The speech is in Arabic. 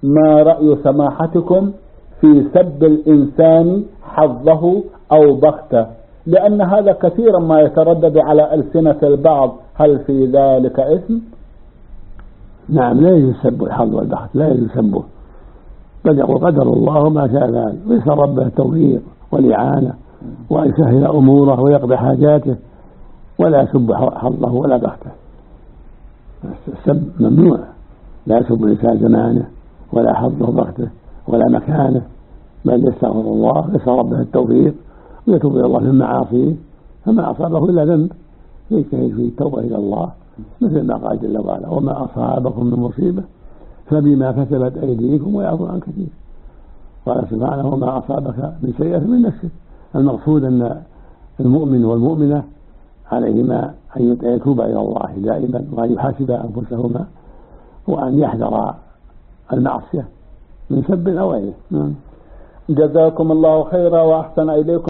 ما رأي سماحتكم في سب الإنسان حظه أو بخته؟ لأن هذا كثيرا ما يتردد على ألسنة البعض، هل في ذلك إثم؟ نعم، لا يجوز سب الحظ والبخت، لا يجوز سبه، بل يقول قدر الله ما شاء فعل، ويسأل ربه التوفيق والإعانة وأن يسهل أموره ويقضي حاجاته، ولا يسب حظه ولا بخته. السب ممنوع، لا يسب الإنسان زمانه ولا حظه بخته ولا مكانه، بل يستغفر الله ويسأل ربه التوفيق ويتوب إلى الله من معاصيه، فما أصابه إلا ذنب يجتهد فيه التوبة إلى الله، مثل ما قال جل وعلا: وما أصابكم من مصيبة فبما كسبت أيديكم ويعفو عن كثير. قال سبحانه: وما أصابك من سيئة من نفسك. المقصود أن المؤمن والمؤمنة عليهما أن يتوبا إلى الله دائما، وأن يحاسبا أنفسهما، وأن يحذر المعصية من سب أو غيره. جزاكم الله خيرا وأحسن إليكم.